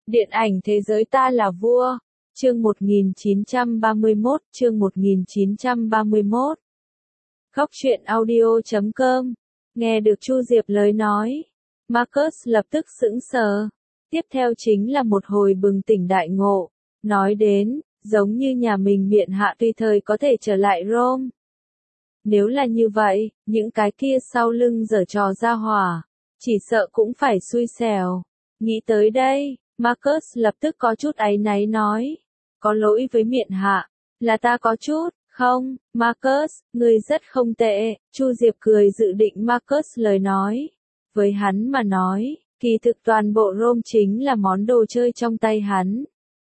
Điện ảnh thế giới ta là vua. Chương 1931, chương 1931. Góc truyện audio.com. Nghe được Chu Diệp lời nói, Marcus lập tức sững sờ. Tiếp theo chính là một hồi bừng tỉnh đại ngộ. Nói đến, giống như nhà mình miện hạ tùy thời có thể trở lại Rome. Nếu là như vậy, những cái kia sau lưng giở trò ra hỏa, chỉ sợ cũng phải xui xẻo. Nghĩ tới đây, Marcus lập tức có chút áy náy nói. Có lỗi với miện hạ, là ta có chút, không, Marcus, ngươi rất không tệ, Chu Diệp cười dự định Marcus lời nói. Với hắn mà nói, kỳ thực toàn bộ Rome chính là món đồ chơi trong tay hắn.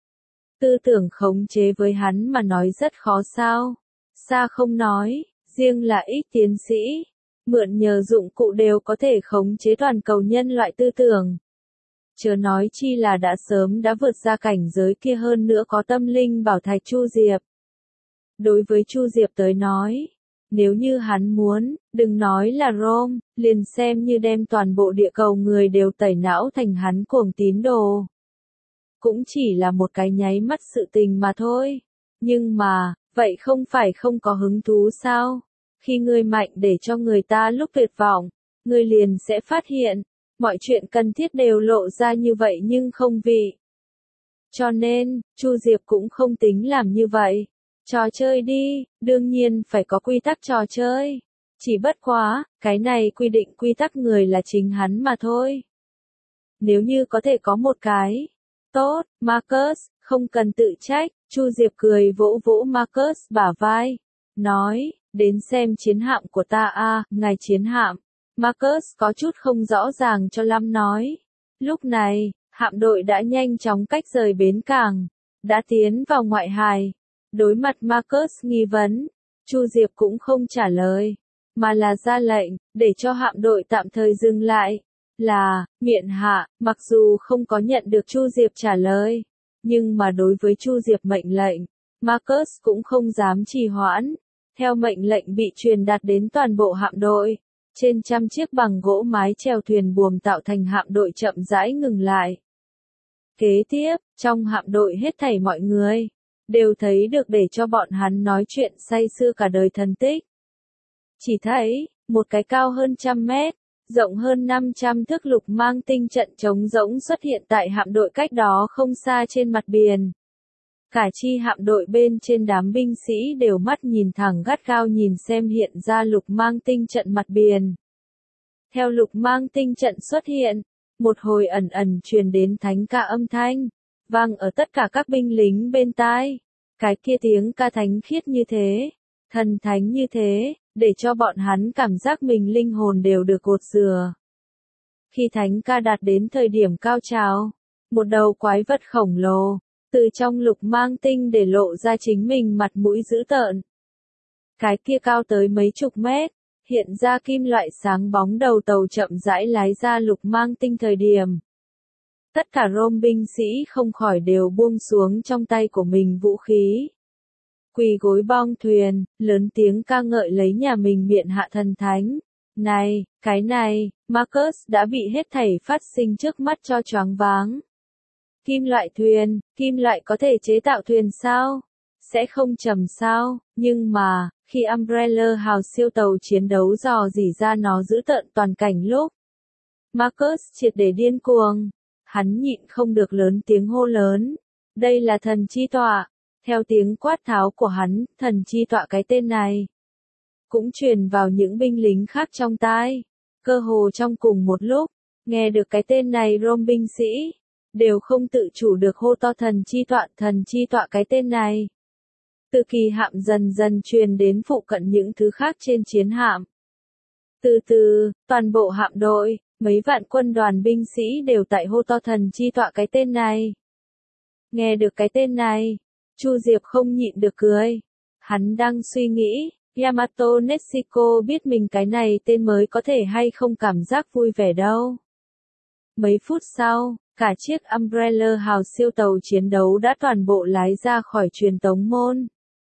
Tư tưởng khống chế với hắn mà nói rất khó sao. Xa không nói, riêng là ít tiến sĩ, mượn nhờ dụng cụ đều có thể khống chế toàn cầu nhân loại tư tưởng. Chớ nói chi là đã sớm đã vượt ra cảnh giới kia, hơn nữa có tâm linh bảo thạch Chu Diệp. Đối với Chu Diệp tới nói, nếu như hắn muốn, đừng nói là Rome, liền xem như đem toàn bộ địa cầu người đều tẩy não thành hắn cuồng tín đồ. Cũng chỉ là một cái nháy mắt sự tình mà thôi. Nhưng mà, vậy không phải không có hứng thú sao? Khi ngươi mạnh để cho người ta lúc tuyệt vọng, ngươi liền sẽ phát hiện, mọi chuyện cần thiết đều lộ ra như vậy nhưng không vị. Cho nên, Chu Diệp cũng không tính làm như vậy. Trò chơi đi, đương nhiên phải có quy tắc trò chơi. Chỉ bất quá, cái này quy định quy tắc người là chính hắn mà thôi. Nếu như có thể có một cái. Tốt, Marcus, không cần tự trách. Chu Diệp cười vỗ vỗ Marcus bả vai. Nói, đến xem chiến hạm của ta a, ngài chiến hạm. Marcus có chút không rõ ràng cho lắm nói. Lúc này, hạm đội đã nhanh chóng cách rời bến cảng, đã tiến vào ngoại hải. Đối mặt Marcus nghi vấn, Chu Diệp cũng không trả lời, mà là ra lệnh, để cho hạm đội tạm thời dừng lại. Là, miện hạ, mặc dù không có nhận được Chu Diệp trả lời, nhưng mà đối với Chu Diệp mệnh lệnh, Marcus cũng không dám trì hoãn. Theo mệnh lệnh bị truyền đạt đến toàn bộ hạm đội, trên trăm chiếc bằng gỗ mái chèo thuyền buồm tạo thành hạm đội chậm rãi ngừng lại. Kế tiếp, trong hạm đội hết thảy mọi người đều thấy được để cho bọn hắn nói chuyện say sưa cả đời thần tích. Chỉ thấy, một cái cao hơn 100 mét, rộng hơn 500 thước lục mang tinh trận trống rỗng xuất hiện tại hạm đội cách đó không xa trên mặt biển. Cả chi hạm đội bên trên đám binh sĩ đều mắt nhìn thẳng gắt gao nhìn xem hiện ra lục mang tinh trận mặt biển. Theo lục mang tinh trận xuất hiện, một hồi ẩn ẩn truyền đến thánh ca âm thanh, vang ở tất cả các binh lính bên tai. Cái kia tiếng ca thánh khiết như thế, thần thánh như thế, để cho bọn hắn cảm giác mình linh hồn đều được gột rửa. Khi thánh ca đạt đến thời điểm cao trào, một đầu quái vật khổng lồ từ trong lục mang tinh để lộ ra chính mình mặt mũi dữ tợn. Cái kia cao tới mấy chục mét, hiện ra kim loại sáng bóng đầu tàu chậm rãi lái ra lục mang tinh thời điểm. Tất cả Rome binh sĩ không khỏi đều buông xuống trong tay của mình vũ khí. Quỳ gối bong thuyền, lớn tiếng ca ngợi lấy nhà mình miện hạ thần thánh. Này, cái này, Marcus đã bị hết thảy phát sinh trước mắt cho choáng váng. Kim loại thuyền, kim loại có thể chế tạo thuyền sao? Sẽ không trầm sao? Nhưng mà, khi Umbrella hào siêu tàu chiến đấu dò dỉ ra nó giữ tợn toàn cảnh lúc, Marcus triệt để điên cuồng. Hắn nhịn không được lớn tiếng hô lớn. Đây là thần chi tọa. Theo tiếng quát tháo của hắn, thần chi tọa cái tên này cũng truyền vào những binh lính khác trong tai. Cơ hồ trong cùng một lúc, nghe được cái tên này Rome binh sĩ đều không tự chủ được hô to thần chi tọa cái tên này. Từ kỳ hạm dần dần truyền đến phụ cận những thứ khác trên chiến hạm. Từ từ, toàn bộ hạm đội, mấy vạn quân đoàn binh sĩ đều tại hô to thần chi tọa cái tên này. Nghe được cái tên này, Chu Diệp không nhịn được cười. Hắn đang suy nghĩ, Yamato Neshiko biết mình cái này tên mới có thể hay không cảm giác vui vẻ đâu. Mấy phút sau, cả chiếc Umbrella hào siêu tàu chiến đấu đã toàn bộ lái ra khỏi truyền tống môn.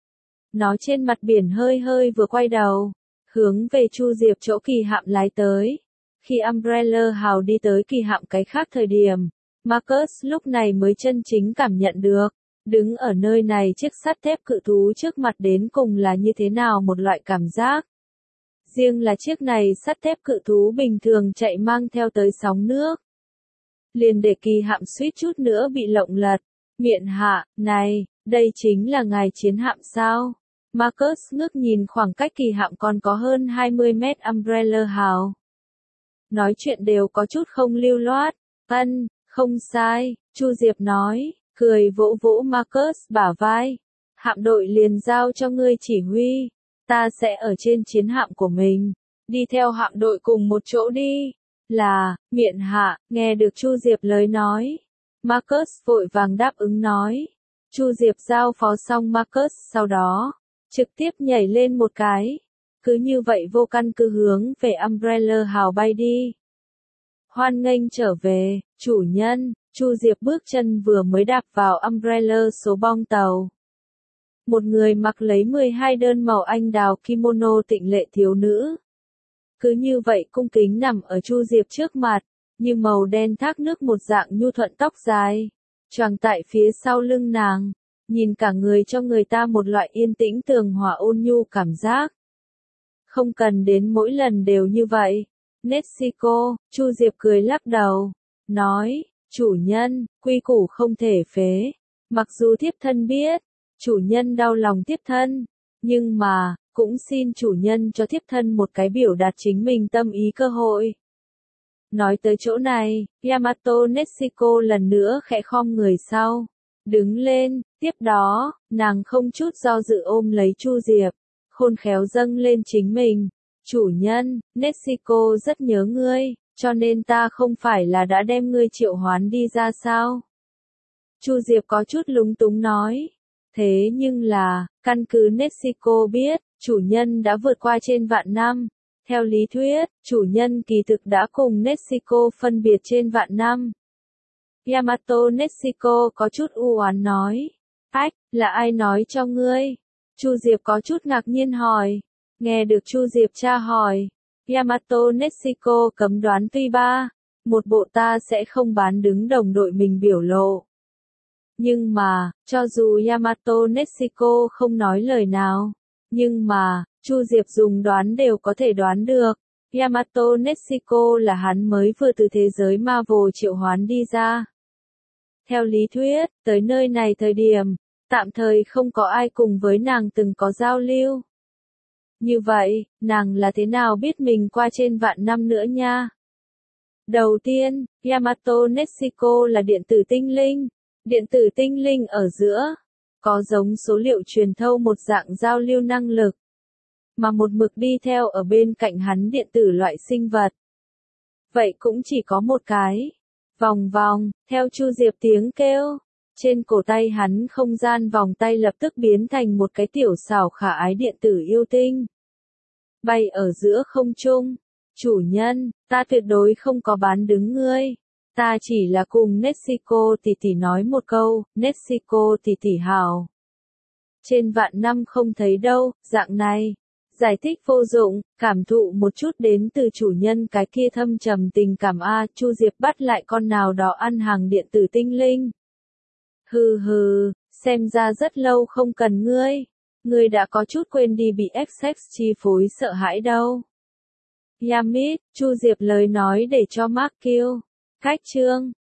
Nó trên mặt biển hơi hơi vừa quay đầu, hướng về Chu Diệp chỗ kỳ hạm lái tới. Khi Umbrella hào đi tới kỳ hạm cái khác thời điểm, Marcus lúc này mới chân chính cảm nhận được, đứng ở nơi này chiếc sắt thép cự thú trước mặt đến cùng là như thế nào một loại cảm giác. Riêng là chiếc này sắt thép cự thú bình thường chạy mang theo tới sóng nước. Liền để kỳ hạm suýt chút nữa bị lộng lật. Miện hạ, này, đây chính là ngài chiến hạm sao? Marcus ngước nhìn khoảng cách kỳ hạm còn có hơn 20 mét Umbrella House. Nói chuyện đều có chút không lưu loát. Không sai, Chu Diệp nói, cười vỗ vỗ Marcus bả vai. Hạm đội liền giao cho ngươi chỉ huy. Ta sẽ ở trên chiến hạm của mình. Đi theo hạm đội cùng một chỗ đi. Miện hạ, nghe được Chu Diệp lời nói. Marcus vội vàng đáp ứng nói. Chu Diệp giao phó xong Marcus sau đó, trực tiếp nhảy lên một cái. Cứ như vậy vô căn cứ hướng về Umbrella House bay đi. Hoan nghênh trở về, chủ nhân. Chu Diệp bước chân vừa mới đạp vào Umbrella số bong tàu. Một người mặc lấy 12 đơn màu anh đào kimono tịnh lệ thiếu nữ. Cứ như vậy cung kính nằm ở Chu Diệp trước mặt, như màu đen thác nước một dạng nhu thuận tóc dài, choàng tại phía sau lưng nàng, nhìn cả người cho người ta một loại yên tĩnh tường hòa ôn nhu cảm giác. Không cần đến mỗi lần đều như vậy. Nesiko, Chu Diệp cười lắc đầu, nói, chủ nhân, quy củ không thể phế. Mặc dù thiếp thân biết, chủ nhân đau lòng thiếp thân, nhưng mà, cũng xin chủ nhân cho thiếp thân một cái biểu đạt chính mình tâm ý cơ hội. Nói tới chỗ này, Yamato Nesiko lần nữa khẽ khom người sau, đứng lên, tiếp đó, nàng không chút do dự ôm lấy Chu Diệp, khôn khéo dâng lên chính mình. Chủ nhân, Nesiko rất nhớ ngươi, cho nên ta không phải là đã đem ngươi triệu hoán đi ra sao? Chu Diệp có chút lúng túng nói. Thế nhưng là, căn cứ Nesiko biết, chủ nhân đã vượt qua trên vạn năm. Theo lý thuyết, chủ nhân kỳ thực đã cùng Nesiko phân biệt trên vạn năm. Yamato Nesiko có chút u oán nói. Là ai nói cho ngươi? Chu Diệp có chút ngạc nhiên hỏi. Nghe được Chu Diệp tra hỏi, Yamato Nesiko cấm đoán tuy ba, một bộ ta sẽ không bán đứng đồng đội mình biểu lộ. Nhưng mà, cho dù Yamato Nesiko không nói lời nào, nhưng mà, Chu Diệp dùng đoán đều có thể đoán được, Yamato Nesiko là hắn mới vừa từ thế giới Marvel triệu hoán đi ra. Theo lý thuyết, tới nơi này thời điểm, tạm thời không có ai cùng với nàng từng có giao lưu. Như vậy, nàng là thế nào biết mình qua trên vạn năm nữa nha? Đầu tiên, Yamato Nesiko là điện tử tinh linh. Điện tử tinh linh ở giữa, có giống số liệu truyền thâu một dạng giao lưu năng lực, mà một mực đi theo ở bên cạnh hắn điện tử loại sinh vật. Vậy cũng chỉ có một cái. Vòng vòng, theo Chu Diệp tiếng kêu, trên cổ tay hắn không gian vòng tay lập tức biến thành một cái tiểu xảo khả ái điện tử yêu tinh. Bay ở giữa không trung. Chủ nhân, ta tuyệt đối không có bán đứng ngươi. Ta chỉ là cùng Nesiko tỷ tỷ nói một câu, Nesiko tỷ tỷ hảo. Trên vạn năm không thấy đâu, dạng này. Giải thích vô dụng, cảm thụ một chút đến từ chủ nhân cái kia thâm trầm tình cảm Chu Diệp bắt lại con nào đó ăn hàng điện tử tinh linh. Hừ hừ, xem ra rất lâu không cần ngươi. Ngươi đã có chút quên đi bị XX chi phối sợ hãi đâu. Yamit, Chu Diệp lời nói để cho Mark kêu. Cách chương